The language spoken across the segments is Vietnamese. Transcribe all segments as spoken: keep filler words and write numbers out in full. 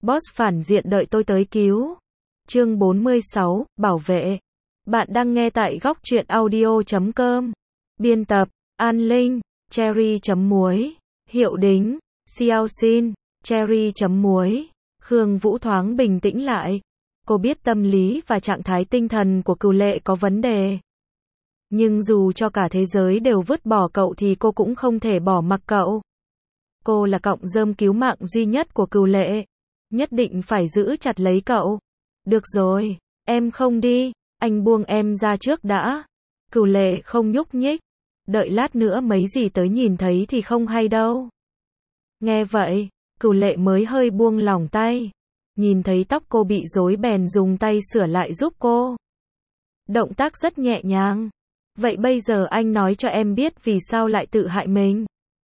Boss phản diện đợi tôi tới cứu. Chương bốn mươi sáu, bảo vệ. Bạn đang nghe tại góc truyện audio chấm com. Biên tập, An Linh, Cherry chấm muối. Hiệu đính, Xiao Xin, Cherry chấm muối. Khương Vũ thoáng bình tĩnh lại. Cô biết tâm lý và trạng thái tinh thần của Cửu Lệ có vấn đề. Nhưng dù cho cả thế giới đều vứt bỏ cậu thì cô cũng không thể bỏ mặc cậu. Cô là cọng rơm cứu mạng duy nhất của Cửu Lệ. Nhất định phải giữ chặt lấy cậu. Được rồi, em không đi, anh buông em ra trước đã. Cửu Lệ không nhúc nhích. Đợi lát nữa mấy gì tới nhìn thấy thì không hay đâu. Nghe vậy, Cửu Lệ mới hơi buông lỏng tay. Nhìn thấy tóc cô bị rối bèn dùng tay sửa lại giúp cô. Động tác rất nhẹ nhàng. Vậy bây giờ anh nói cho em biết vì sao lại tự hại mình.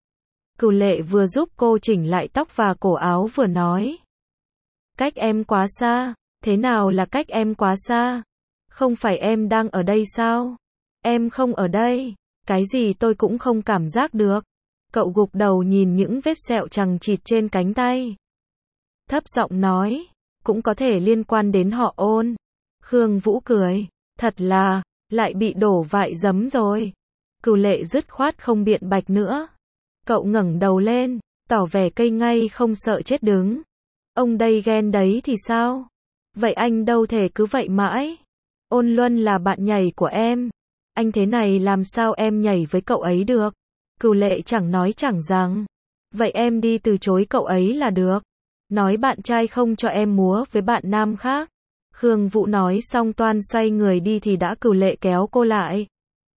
Cửu Lệ vừa giúp cô chỉnh lại tóc và cổ áo vừa nói. Cách em quá xa. Thế nào là cách em quá xa? Không phải em đang ở đây sao? Em không ở đây. Cái gì tôi cũng không cảm giác được. Cậu gục đầu nhìn những vết sẹo chằng chịt trên cánh tay. Thấp giọng nói. Cũng có thể liên quan đến họ Ôn. Khương Vũ cười. Thật là, lại bị đổ vại giấm rồi. Cửu Lệ dứt khoát không biện bạch nữa. Cậu ngẩng đầu lên, tỏ vẻ cây ngay không sợ chết đứng. Ông đây ghen đấy thì sao? Vậy anh đâu thể cứ vậy mãi. Ôn Luân là bạn nhảy của em. Anh thế này làm sao em nhảy với cậu ấy được? Cửu Lệ chẳng nói chẳng rằng. Vậy em đi từ chối cậu ấy là được. Nói bạn trai không cho em múa với bạn nam khác. Khương Vũ nói xong toan xoay người đi thì đã Cửu Lệ kéo cô lại.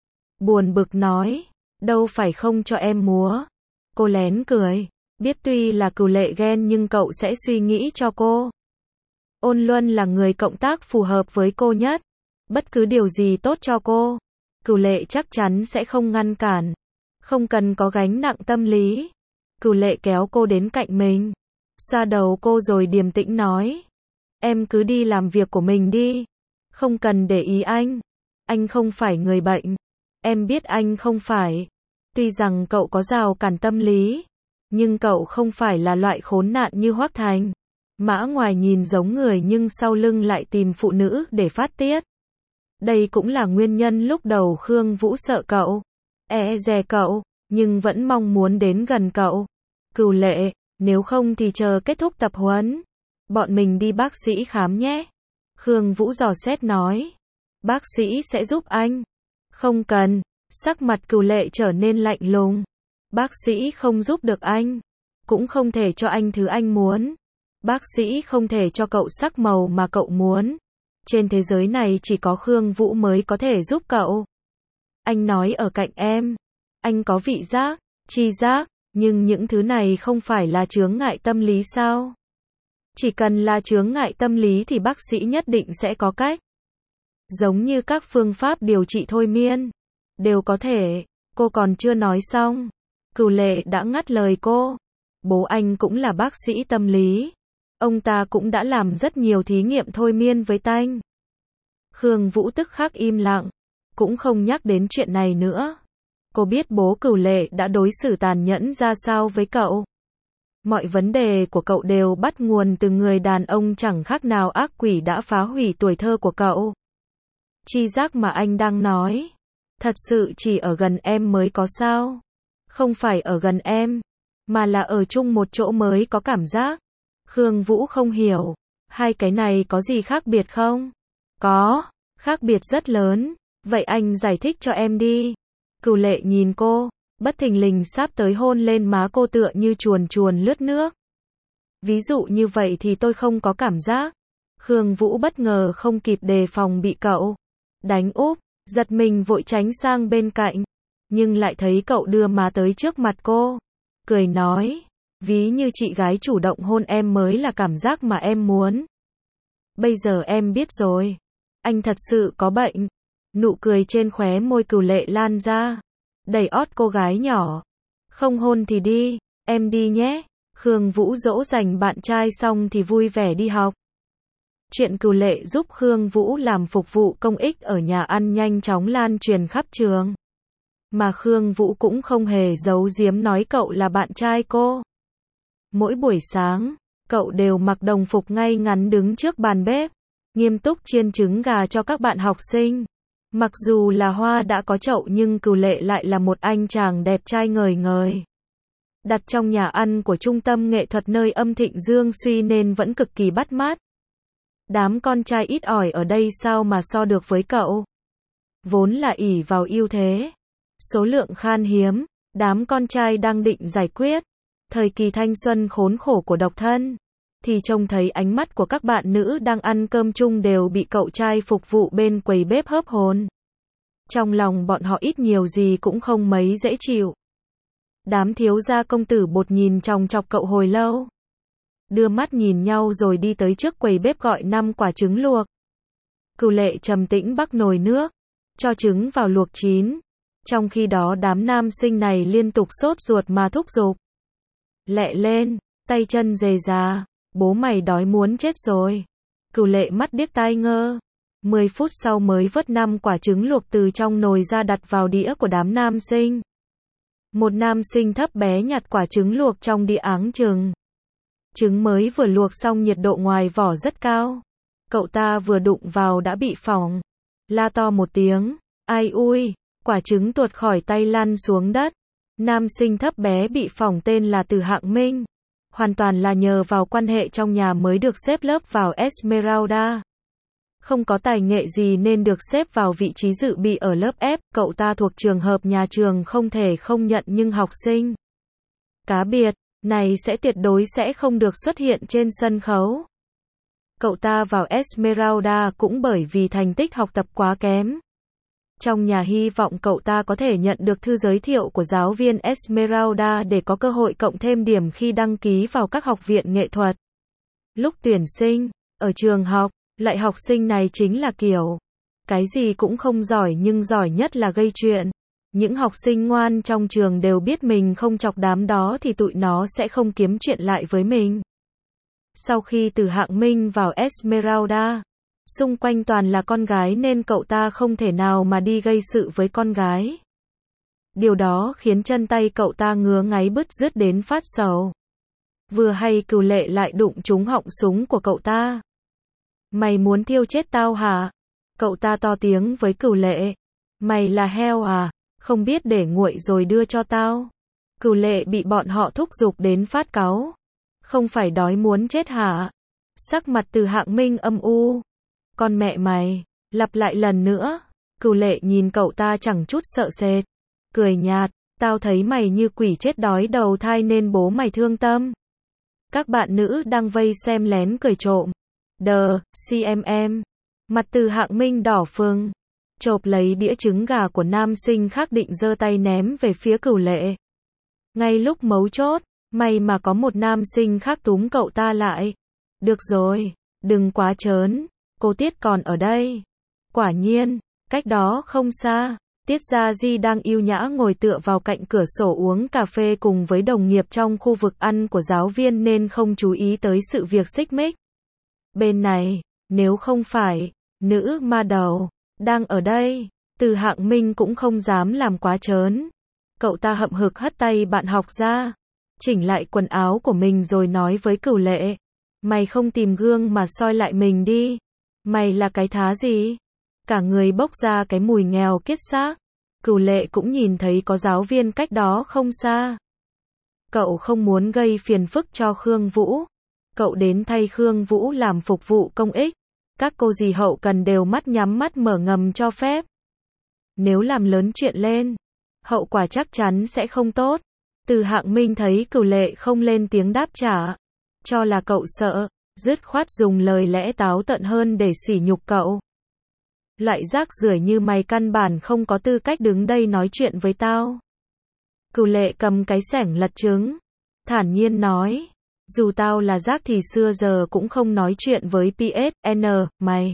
Buồn bực nói. Đâu phải không cho em múa. Cô lén cười. Biết tuy là Cửu Lệ ghen nhưng cậu sẽ suy nghĩ cho cô. Ôn Luân là người cộng tác phù hợp với cô nhất. Bất cứ điều gì tốt cho cô, Cửu Lệ chắc chắn sẽ không ngăn cản. Không cần có gánh nặng tâm lý. Cửu Lệ kéo cô đến cạnh mình. Xoa đầu cô rồi điềm tĩnh nói. Em cứ đi làm việc của mình đi. Không cần để ý anh. Anh không phải người bệnh. Em biết anh không phải. Tuy rằng cậu có rào cản tâm lý. Nhưng cậu không phải là loại khốn nạn như Hoắc Thành. Mã ngoài nhìn giống người nhưng sau lưng lại tìm phụ nữ để phát tiết. Đây cũng là nguyên nhân lúc đầu Khương Vũ sợ cậu. E dè cậu. Nhưng vẫn mong muốn đến gần cậu. Cửu Lệ, nếu không thì chờ kết thúc tập huấn. Bọn mình đi bác sĩ khám nhé. Khương Vũ dò xét nói. Bác sĩ sẽ giúp anh. Không cần. Sắc mặt Cửu Lệ trở nên lạnh lùng. Bác sĩ không giúp được anh. Cũng không thể cho anh thứ anh muốn. Bác sĩ không thể cho cậu sắc màu mà cậu muốn. Trên thế giới này chỉ có Khương Vũ mới có thể giúp cậu. Anh nói ở cạnh em. Anh có vị giác, tri giác, nhưng những thứ này không phải là chướng ngại tâm lý sao? Chỉ cần là chướng ngại tâm lý thì bác sĩ nhất định sẽ có cách. Giống như các phương pháp điều trị thôi miên. Đều có thể. Cô còn chưa nói xong. Cửu Lệ đã ngắt lời cô. Bố anh cũng là bác sĩ tâm lý. Ông ta cũng đã làm rất nhiều thí nghiệm thôi miên với Tanh. Khương Vũ tức khắc im lặng. Cũng không nhắc đến chuyện này nữa. Cô biết bố Cửu Lệ đã đối xử tàn nhẫn ra sao với cậu. Mọi vấn đề của cậu đều bắt nguồn từ người đàn ông chẳng khác nào ác quỷ đã phá hủy tuổi thơ của cậu. Tri giác mà anh đang nói. Thật sự chỉ ở gần em mới có sao? Không phải ở gần em. Mà là ở chung một chỗ mới có cảm giác. Khương Vũ không hiểu. Hai cái này có gì khác biệt không? Có. Khác biệt rất lớn. Vậy anh giải thích cho em đi. Cửu Lệ nhìn cô. Bất thình lình sắp tới hôn lên má cô tựa như chuồn chuồn lướt nước. Ví dụ như vậy thì tôi không có cảm giác. Khương Vũ bất ngờ không kịp đề phòng bị cậu đánh úp. Giật mình vội tránh sang bên cạnh. Nhưng lại thấy cậu đưa má tới trước mặt cô. Cười nói. Ví như chị gái chủ động hôn em mới là cảm giác mà em muốn. Bây giờ em biết rồi. Anh thật sự có bệnh. Nụ cười trên khóe môi Cửu Lệ lan ra. Đẩy ót cô gái nhỏ. Không hôn thì đi. Em đi nhé. Khương Vũ dỗ dành bạn trai xong thì vui vẻ đi học. Chuyện Cửu Lệ giúp Khương Vũ làm phục vụ công ích ở nhà ăn nhanh chóng lan truyền khắp trường. Mà Khương Vũ cũng không hề giấu giếm nói cậu là bạn trai cô. Mỗi buổi sáng, Cậu đều mặc đồng phục ngay ngắn đứng trước bàn bếp, nghiêm túc chiên trứng gà cho các bạn học sinh. Mặc dù là Hoa đã có chậu nhưng Cửu Lệ lại là một anh chàng đẹp trai ngời ngời. Đặt trong nhà ăn của trung tâm nghệ thuật nơi âm thịnh dương suy nên vẫn cực kỳ bắt mắt. Đám con trai ít ỏi ở đây sao mà so được với cậu. Vốn là ỷ vào ưu thế, số lượng khan hiếm, đám con trai đang định giải quyết thời kỳ thanh xuân khốn khổ của độc thân, thì trông thấy ánh mắt của các bạn nữ đang ăn cơm chung đều bị cậu trai phục vụ bên quầy bếp hớp hồn. Trong lòng bọn họ ít nhiều gì cũng không mấy dễ chịu. Đám thiếu gia công tử bột nhìn chòng chọc cậu hồi lâu, đưa mắt nhìn nhau rồi đi tới trước quầy bếp gọi năm quả trứng luộc. Cửu Lệ trầm tĩnh bắc nồi nước, cho trứng vào luộc chín. Trong khi đó đám nam sinh này liên tục sốt ruột mà thúc giục. Lẹ lên, tay chân rề rà, bố mày đói muốn chết rồi. Cửu Lệ mắt điếc tai ngơ. Mười phút sau mới vớt năm quả trứng luộc từ trong nồi ra đặt vào đĩa của đám nam sinh. Một nam sinh thấp bé nhặt quả trứng luộc trong đĩa áng chừng. Trứng mới vừa luộc xong nhiệt độ ngoài vỏ rất cao. Cậu ta vừa đụng vào đã bị phỏng. La to một tiếng. Ai ui, quả trứng tuột khỏi tay lăn xuống đất. Nam sinh thấp bé bị phỏng tên là Từ Hạng Minh. Hoàn toàn là nhờ vào quan hệ trong nhà mới được xếp lớp vào Esmeralda. Không có tài nghệ gì nên được xếp vào vị trí dự bị ở lớp F. Cậu ta thuộc trường hợp nhà trường không thể không nhận nhưng học sinh cá biệt này sẽ tuyệt đối sẽ không được xuất hiện trên sân khấu. Cậu ta vào Esmeralda cũng bởi vì thành tích học tập quá kém. Trong nhà hy vọng cậu ta có thể nhận được thư giới thiệu của giáo viên Esmeralda để có cơ hội cộng thêm điểm khi đăng ký vào các học viện nghệ thuật. Lúc tuyển sinh, ở trường học, loại học sinh này chính là kiểu cái gì cũng không giỏi nhưng giỏi nhất là gây chuyện. Những học sinh ngoan trong trường đều biết mình không chọc đám đó thì tụi nó sẽ không kiếm chuyện lại với mình. Sau khi Từ Hạng Minh vào Esmeralda, xung quanh toàn là con gái nên cậu ta không thể nào mà đi gây sự với con gái. Điều đó khiến chân tay cậu ta ngứa ngáy bứt rứt đến phát sầu. Vừa hay Cửu Lệ lại đụng trúng họng súng của cậu ta. Mày muốn thiêu chết tao hả? Cậu ta to tiếng với Cửu Lệ. Mày là heo à? Không biết để nguội rồi đưa cho tao. Cửu Lệ bị bọn họ thúc giục đến phát cáu. Không phải đói muốn chết hả? Sắc mặt Từ Hạng Minh âm u. Con mẹ mày, lặp lại lần nữa. Cửu Lệ nhìn cậu ta chẳng chút sợ sệt, cười nhạt, tao thấy mày như quỷ chết đói đầu thai nên bố mày thương tâm. Các bạn nữ đang vây xem lén cười trộm. Đờ, xê em em. Mặt Từ Hạng Minh đỏ phừng, chộp lấy đĩa trứng gà của nam sinh khác định giơ tay ném về phía Cửu Lệ. Ngay lúc mấu chốt, may mà có một nam sinh khác túm cậu ta lại. Được rồi, đừng quá trớn, cô Tiết còn ở đây. Quả nhiên, cách đó không xa, Tiết Gia Di đang yêu nhã ngồi tựa vào cạnh cửa sổ uống cà phê cùng với đồng nghiệp trong khu vực ăn của giáo viên nên không chú ý tới sự việc xích mích. Bên này, nếu không phải nữ ma đầu đang ở đây, Từ Hạng Minh cũng không dám làm quá trớn. Cậu ta hậm hực hất tay bạn học ra, chỉnh lại quần áo của mình rồi nói với Cửu Lệ. Mày không tìm gương mà soi lại mình đi. Mày là cái thá gì? Cả người bốc ra cái mùi nghèo kiết xác. Cửu Lệ cũng nhìn thấy có giáo viên cách đó không xa. Cậu không muốn gây phiền phức cho Khương Vũ. Cậu đến thay Khương Vũ làm phục vụ công ích. Các cô dì hậu cần đều mắt nhắm mắt mở ngầm cho phép. Nếu làm lớn chuyện lên, hậu quả chắc chắn sẽ không tốt. Từ Hạng Minh thấy Cửu Lệ không lên tiếng đáp trả, cho là cậu sợ, dứt khoát dùng lời lẽ táo tợn hơn để sỉ nhục cậu. Loại rác rưởi như mày căn bản không có tư cách đứng đây nói chuyện với tao. Cửu Lệ cầm cái xẻng lật trứng, thản nhiên nói, dù tao là rác thì xưa giờ cũng không nói chuyện với pê ét en, mày.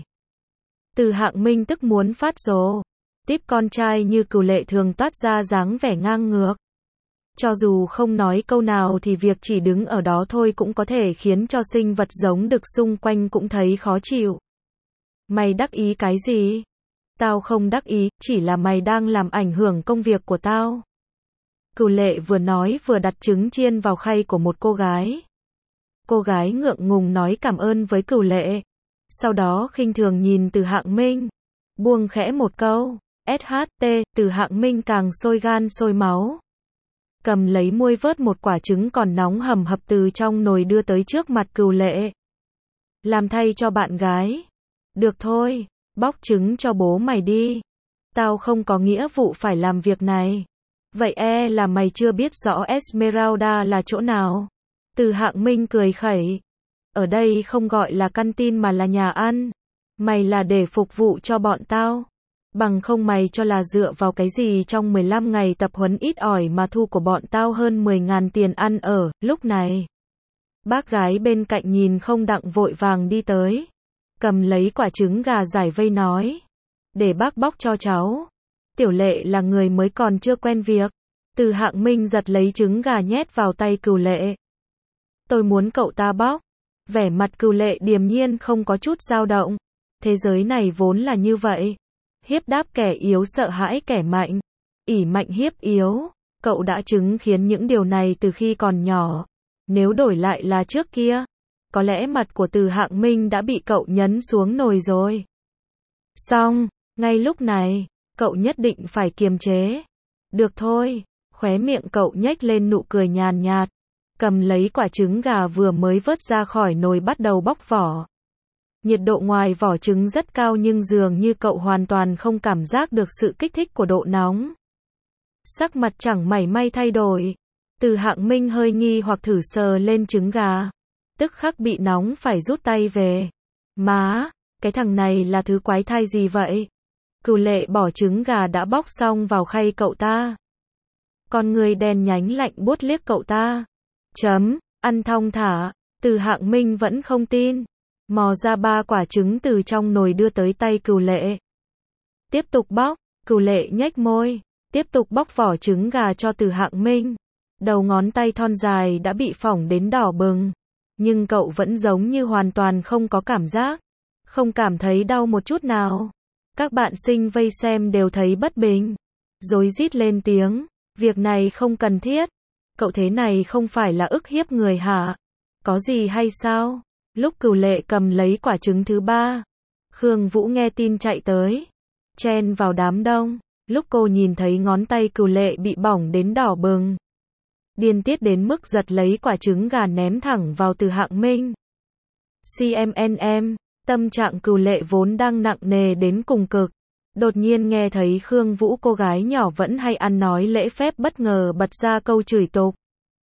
Từ Hạng Minh tức muốn phát rồ. Tiếp con trai như Cửu Lệ thường toát ra dáng vẻ ngang ngược. Cho dù không nói câu nào thì việc chỉ đứng ở đó thôi cũng có thể khiến cho sinh vật giống đực xung quanh cũng thấy khó chịu. Mày đắc ý cái gì? Tao không đắc ý, chỉ là mày đang làm ảnh hưởng công việc của tao. Cửu Lệ vừa nói vừa đặt trứng chiên vào khay của một cô gái. Cô gái ngượng ngùng nói cảm ơn với Cửu Lệ. Sau đó khinh thường nhìn Từ Hạng Minh. Buông khẽ một câu. ét hát tê, Từ Hạng Minh càng sôi gan sôi máu. Cầm lấy muôi vớt một quả trứng còn nóng hầm hập từ trong nồi đưa tới trước mặt Cửu Lệ. Làm thay cho bạn gái. Được thôi, bóc trứng cho bố mày đi. Tao không có nghĩa vụ phải làm việc này. Vậy e là mày chưa biết rõ Esmeralda là chỗ nào. Từ Hạng Minh cười khẩy. Ở đây không gọi là căn tin mà là nhà ăn. Mày là để phục vụ cho bọn tao. Bằng không mày cho là dựa vào cái gì trong mười lăm ngày tập huấn ít ỏi mà thu của bọn tao hơn mười ngàn tiền ăn ở, lúc này. Bác gái bên cạnh nhìn không đặng vội vàng đi tới. Cầm lấy quả trứng gà giải vây nói. Để bác bóc cho cháu. Tiểu Lệ là người mới còn chưa quen việc. Từ Hạng Minh giật lấy trứng gà nhét vào tay Cửu Lệ. Tôi muốn cậu ta bóc. Vẻ mặt Cửu Lệ điềm nhiên không có chút dao động. Thế giới này vốn là như vậy. Hiếp đáp kẻ yếu sợ hãi kẻ mạnh. ỷ mạnh hiếp yếu. Cậu đã chứng kiến những điều này từ khi còn nhỏ. Nếu đổi lại là trước kia, có lẽ mặt của Từ Hạng Minh đã bị cậu nhấn xuống nồi rồi. Xong, ngay lúc này, cậu nhất định phải kiềm chế. Được thôi, khóe miệng cậu nhếch lên nụ cười nhàn nhạt. Cầm lấy quả trứng gà vừa mới vớt ra khỏi nồi bắt đầu bóc vỏ. Nhiệt độ ngoài vỏ trứng rất cao nhưng dường như cậu hoàn toàn không cảm giác được sự kích thích của độ nóng. Sắc mặt chẳng mảy may thay đổi. Từ Hạng Minh hơi nghi hoặc thử sờ lên trứng gà. Tức khắc bị nóng phải rút tay về. Má, cái thằng này là thứ quái thai gì vậy? Cửu Lệ bỏ trứng gà đã bóc xong vào khay cậu ta. Con người đen nhánh lạnh buốt liếc cậu ta. Chấm, ăn thong thả. Từ Hạng Minh vẫn không tin. Mò ra ba quả trứng từ trong nồi đưa tới tay Cửu Lệ. Tiếp tục bóc. Cửu Lệ nhếch môi. Tiếp tục bóc vỏ trứng gà cho Từ Hạng Minh. Đầu ngón tay thon dài đã bị phỏng đến đỏ bừng. Nhưng cậu vẫn giống như hoàn toàn không có cảm giác. Không cảm thấy đau một chút nào. Các bạn sinh vây xem đều thấy bất bình. Rối rít lên tiếng. Việc này không cần thiết. Cậu thế này không phải là ức hiếp người hả? Có gì hay sao? Lúc Cửu Lệ cầm lấy quả trứng thứ ba. Khương Vũ nghe tin chạy tới. Chen vào đám đông. Lúc cô nhìn thấy ngón tay Cửu Lệ bị bỏng đến đỏ bừng. Điên tiết đến mức giật lấy quả trứng gà ném thẳng vào Từ Hạng Minh. xê em en em, tâm trạng Cửu Lệ vốn đang nặng nề đến cùng cực. Đột nhiên nghe thấy Khương Vũ cô gái nhỏ vẫn hay ăn nói lễ phép bất ngờ bật ra câu chửi tục.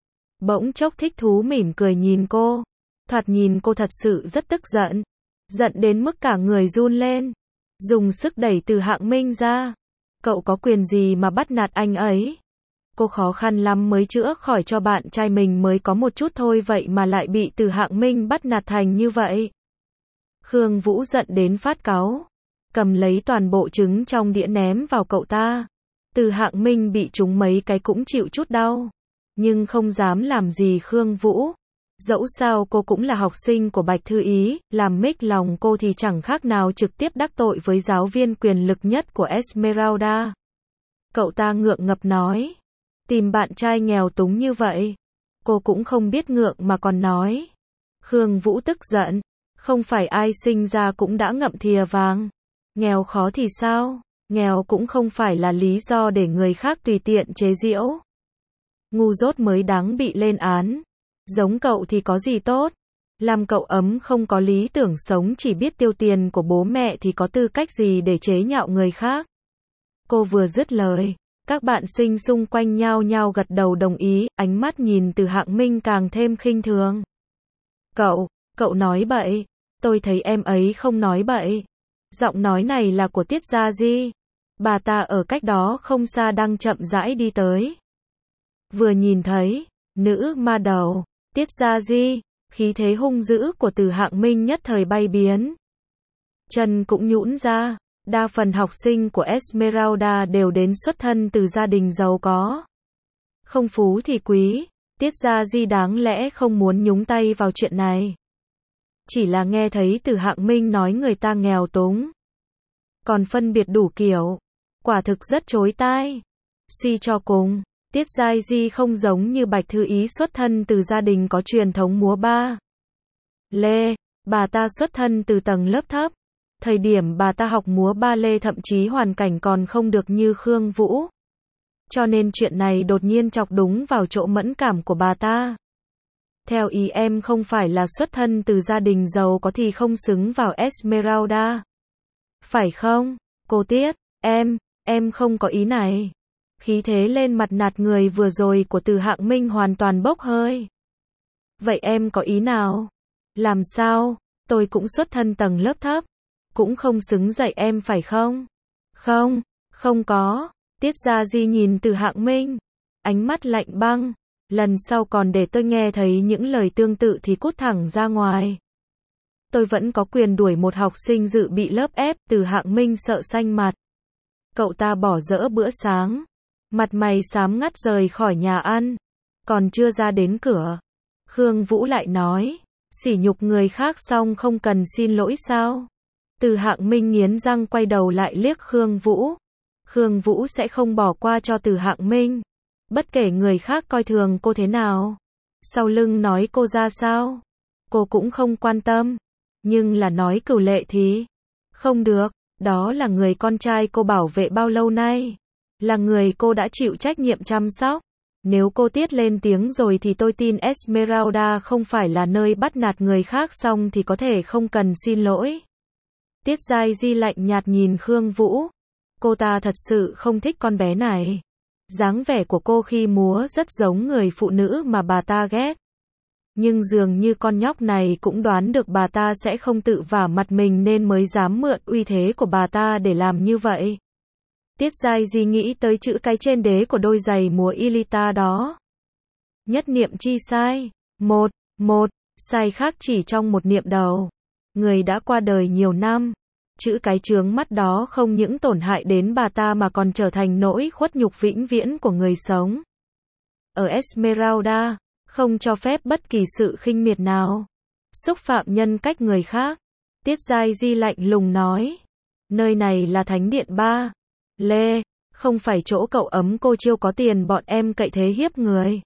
Bỗng chốc thích thú mỉm cười nhìn cô. Thoạt nhìn cô thật sự rất tức giận. Giận đến mức cả người run lên. Dùng sức đẩy Từ Hạng Minh ra. Cậu có quyền gì mà bắt nạt anh ấy? Cô khó khăn lắm mới chữa khỏi cho bạn trai mình mới có một chút thôi vậy mà lại bị Từ Hạng Minh bắt nạt thành như vậy. Khương Vũ giận đến phát cáu. Cầm lấy toàn bộ trứng trong đĩa ném vào cậu ta. Từ Hạng Minh bị trúng mấy cái cũng chịu chút đau. Nhưng không dám làm gì Khương Vũ. Dẫu sao cô cũng là học sinh của Bạch Thư Ý, làm mếch lòng cô thì chẳng khác nào trực tiếp đắc tội với giáo viên quyền lực nhất của Esmeralda. Cậu ta ngượng ngập nói. Tìm bạn trai nghèo túng như vậy. Cô cũng không biết ngượng mà còn nói. Khương Vũ tức giận. Không phải ai sinh ra cũng đã ngậm thìa vàng. Nghèo khó thì sao? Nghèo cũng không phải là lý do để người khác tùy tiện chế giễu. Ngu dốt mới đáng bị lên án. Giống cậu thì có gì tốt? Làm cậu ấm không có lý tưởng sống chỉ biết tiêu tiền của bố mẹ thì có tư cách gì để chế nhạo người khác? Cô vừa dứt lời. Các bạn sinh xung quanh nhao nhao gật đầu đồng ý, ánh mắt nhìn Từ Hạng Minh càng thêm khinh thường. Cậu, cậu nói bậy. Tôi thấy em ấy không nói bậy. Giọng nói này là của Tiết Gia Di. Bà ta ở cách đó không xa đang chậm rãi đi tới. Vừa nhìn thấy, nữ ma đầu, Tiết Gia Di, khí thế hung dữ của Từ Hạng Minh nhất thời bay biến. Chân cũng nhũn ra. Đa phần học sinh của Esmeralda đều đến xuất thân từ gia đình giàu có. Không phú thì quý, Tiết Gia Di đáng lẽ không muốn nhúng tay vào chuyện này. Chỉ là nghe thấy Từ Hạng Minh nói người ta nghèo túng. Còn phân biệt đủ kiểu. Quả thực rất chối tai. Suy cho cùng, Tiết Gia Di không giống như Bạch Thư Ý xuất thân từ gia đình có truyền thống múa ba. Lê, bà ta xuất thân từ tầng lớp thấp. Thời điểm bà ta học múa ba lê thậm chí hoàn cảnh còn không được như Khương Vũ. Cho nên chuyện này đột nhiên chọc đúng vào chỗ mẫn cảm của bà ta. Theo ý em không phải là xuất thân từ gia đình giàu có thì không xứng vào Esmeralda. Phải không, cô Tiết? Em, em không có ý này. Khí thế lên mặt nạt người vừa rồi của Từ Hạng Minh hoàn toàn bốc hơi. Vậy em có ý nào? Làm sao? Tôi cũng xuất thân tầng lớp thấp. Cũng không xứng dạy em phải không? Không, không có. Tiết Gia Di nhìn Từ Hạng Minh. Ánh mắt lạnh băng. Lần sau còn để tôi nghe thấy những lời tương tự thì cút thẳng ra ngoài. Tôi vẫn có quyền đuổi một học sinh dự bị lớp ép. Từ Hạng Minh sợ xanh mặt. Cậu ta bỏ dỡ bữa sáng. Mặt mày xám ngắt rời khỏi nhà ăn. Còn chưa ra đến cửa. Khương Vũ lại nói. Sỉ nhục người khác xong không cần xin lỗi sao? Từ Hạng Minh nghiến răng quay đầu lại liếc Khương Vũ. Khương Vũ sẽ không bỏ qua cho Từ Hạng Minh. Bất kể người khác coi thường cô thế nào. Sau lưng nói cô ra sao. Cô cũng không quan tâm. Nhưng là nói Cửu Lệ thì không được. Đó là người con trai cô bảo vệ bao lâu nay. Là người cô đã chịu trách nhiệm chăm sóc. Nếu cô Tiết lên tiếng rồi thì tôi tin Esmeralda không phải là nơi bắt nạt người khác xong thì có thể không cần xin lỗi. Tiết Giai Di lạnh nhạt nhìn Khương Vũ. Cô ta thật sự không thích con bé này. Dáng vẻ của cô khi múa rất giống người phụ nữ mà bà ta ghét. Nhưng dường như con nhóc này cũng đoán được bà ta sẽ không tự vả mặt mình nên mới dám mượn uy thế của bà ta để làm như vậy. Tiết Giai Di nghĩ tới chữ cái trên đế của đôi giày múa Ilita đó. Nhất niệm chi sai. Một, một, sai khác chỉ trong một niệm đầu. Người đã qua đời nhiều năm. Chữ cái chướng mắt đó không những tổn hại đến bà ta mà còn trở thành nỗi khuất nhục vĩnh viễn của người sống. Ở Esmeralda, không cho phép bất kỳ sự khinh miệt nào. Xúc phạm nhân cách người khác. Tiết Giai Di lạnh lùng nói. Nơi này là thánh điện ba. Lê, không phải chỗ cậu ấm cô chiêu có tiền bọn em cậy thế hiếp người.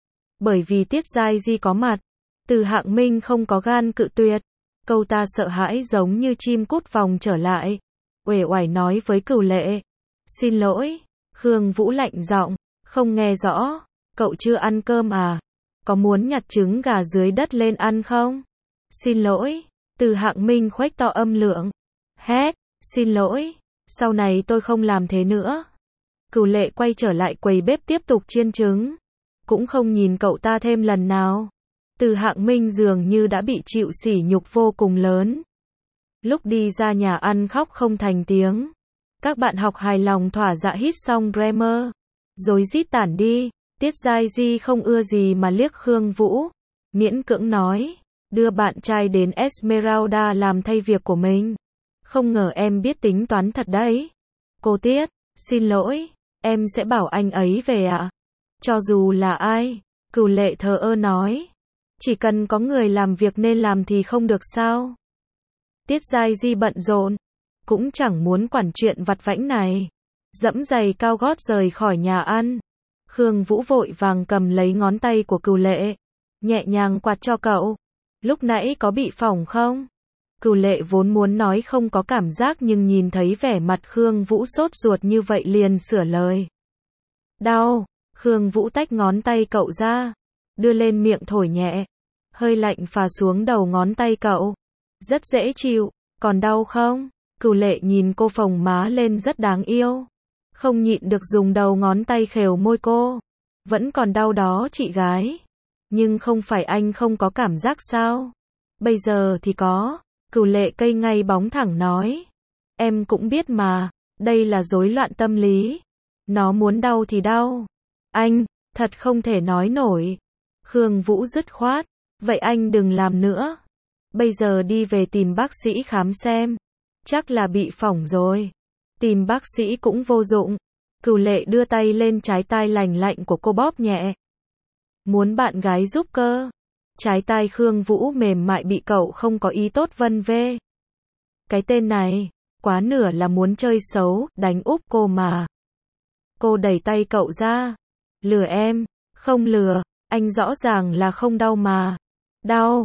Bởi vì Tiết Giai Di có mặt, Từ Hạng Minh không có gan cự tuyệt. Câu ta sợ hãi giống như chim cút vòng trở lại. Uể oải nói với Cửu Lệ. Xin lỗi. Khương Vũ lạnh giọng. Không nghe rõ. Cậu chưa ăn cơm à? Có muốn nhặt trứng gà dưới đất lên ăn không? Xin lỗi. Từ Hạng Minh khuếch to âm lượng. Hét. Xin lỗi. Sau này tôi không làm thế nữa. Cửu Lệ quay trở lại quầy bếp tiếp tục chiên trứng. Cũng không nhìn cậu ta thêm lần nào. Từ Hạng Minh dường như đã bị chịu sỉ nhục vô cùng lớn. Lúc đi ra nhà ăn khóc không thành tiếng. Các bạn học hài lòng thỏa dạ hít xong Grammar. Rồi rít tản đi. Tiết Giai Di không ưa gì mà liếc Khương Vũ. Miễn cưỡng nói. Đưa bạn trai đến Esmeralda làm thay việc của mình. Không ngờ em biết tính toán thật đấy. Cô Tiết, xin lỗi. Em sẽ bảo anh ấy về ạ. À? Cho dù là ai. Cửu Lệ thờ ơ nói. Chỉ cần có người làm việc nên làm thì không được sao. Tiết Giai Di bận rộn. Cũng chẳng muốn quản chuyện vặt vãnh này. Dẫm giày cao gót rời khỏi nhà ăn. Khương Vũ vội vàng cầm lấy ngón tay của Cửu Lệ. Nhẹ nhàng quạt cho cậu. Lúc nãy có bị phỏng không? Cửu Lệ vốn muốn nói không có cảm giác nhưng nhìn thấy vẻ mặt Khương Vũ sốt ruột như vậy liền sửa lời. Đau. Khương Vũ tách ngón tay cậu ra. Đưa lên miệng thổi nhẹ. Hơi lạnh phả xuống đầu ngón tay cậu. Rất dễ chịu. Còn đau không? Cửu Lệ nhìn cô phồng má lên rất đáng yêu. Không nhịn được dùng đầu ngón tay khều môi cô. Vẫn còn đau đó chị gái. Nhưng không phải anh không có cảm giác sao? Bây giờ thì có. Cửu Lệ cây ngay bóng thẳng nói. Em cũng biết mà. Đây là rối loạn tâm lý. Nó muốn đau thì đau. Anh, thật không thể nói nổi. Khương Vũ dứt khoát. Vậy anh đừng làm nữa. Bây giờ đi về tìm bác sĩ khám xem. Chắc là bị phỏng rồi. Tìm bác sĩ cũng vô dụng. Cửu Lệ đưa tay lên trái tai lành lạnh của cô bóp nhẹ. Muốn bạn gái giúp cơ. Trái tai Khương Vũ mềm mại bị cậu không có ý tốt vân vê. Cái tên này, quá nửa là muốn chơi xấu, đánh úp cô mà. Cô đẩy tay cậu ra. Lừa em, không lừa, anh rõ ràng là không đau mà. Đau,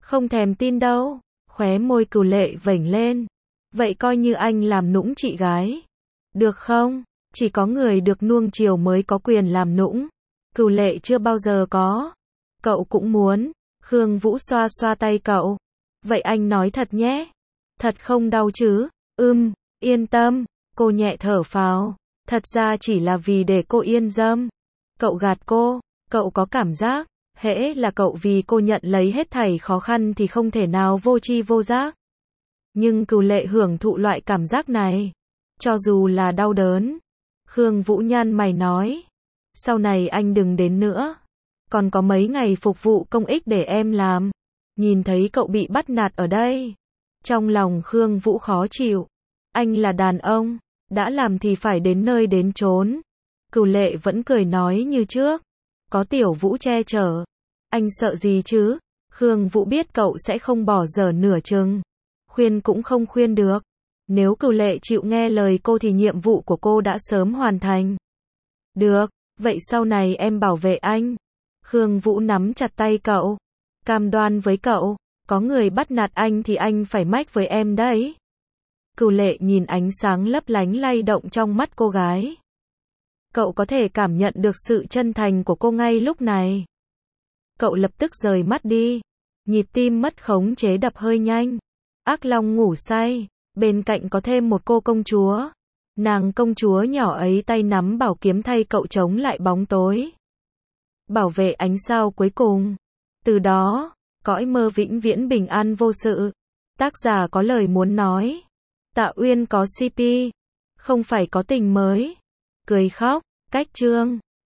Không thèm tin đâu. Khóe môi Cửu Lệ vểnh lên. Vậy coi như anh làm nũng chị gái. Được không? Chỉ có người được nuông chiều mới có quyền làm nũng. Cửu Lệ chưa bao giờ có. Cậu cũng muốn. Khương Vũ xoa xoa tay cậu. Vậy anh nói thật nhé. Thật không đau chứ? Ừm, yên tâm. Cô nhẹ thở phào. Thật ra chỉ là vì để cô yên tâm. Cậu gạt cô. Cậu có cảm giác, hễ là cậu vì cô nhận lấy hết thảy khó khăn thì không thể nào vô tri vô giác. Nhưng Cửu Lệ hưởng thụ loại cảm giác này. Cho dù là đau đớn. Khương Vũ nhăn mày nói. Sau này anh đừng đến nữa. Còn có mấy ngày phục vụ công ích để em làm. Nhìn thấy cậu bị bắt nạt ở đây. Trong lòng Khương Vũ khó chịu. Anh là đàn ông. Đã làm thì phải đến nơi đến chốn. Cửu Lệ vẫn cười nói như trước. Có Tiểu Vũ che chở. Anh sợ gì chứ? Khương Vũ biết cậu sẽ không bỏ dở nửa chừng. Khuyên cũng không khuyên được. Nếu Cửu Lệ chịu nghe lời cô thì nhiệm vụ của cô đã sớm hoàn thành. Được, vậy sau này em bảo vệ anh. Khương Vũ nắm chặt tay cậu. Cam đoan với cậu, có người bắt nạt anh thì anh phải mách với em đấy. Cửu Lệ nhìn ánh sáng lấp lánh lay động trong mắt cô gái. Cậu có thể cảm nhận được sự chân thành của cô ngay lúc này. Cậu lập tức rời mắt đi. Nhịp tim mất khống chế đập hơi nhanh. Ác Long ngủ say. Bên cạnh có thêm một cô công chúa. Nàng công chúa nhỏ ấy tay nắm bảo kiếm thay cậu chống lại bóng tối. Bảo vệ ánh sao cuối cùng. Từ đó, cõi mơ vĩnh viễn bình an vô sự. Tác giả có lời muốn nói. Tạ Uyên có xê pê. Không phải có tình mới. Cười khóc. Cách chương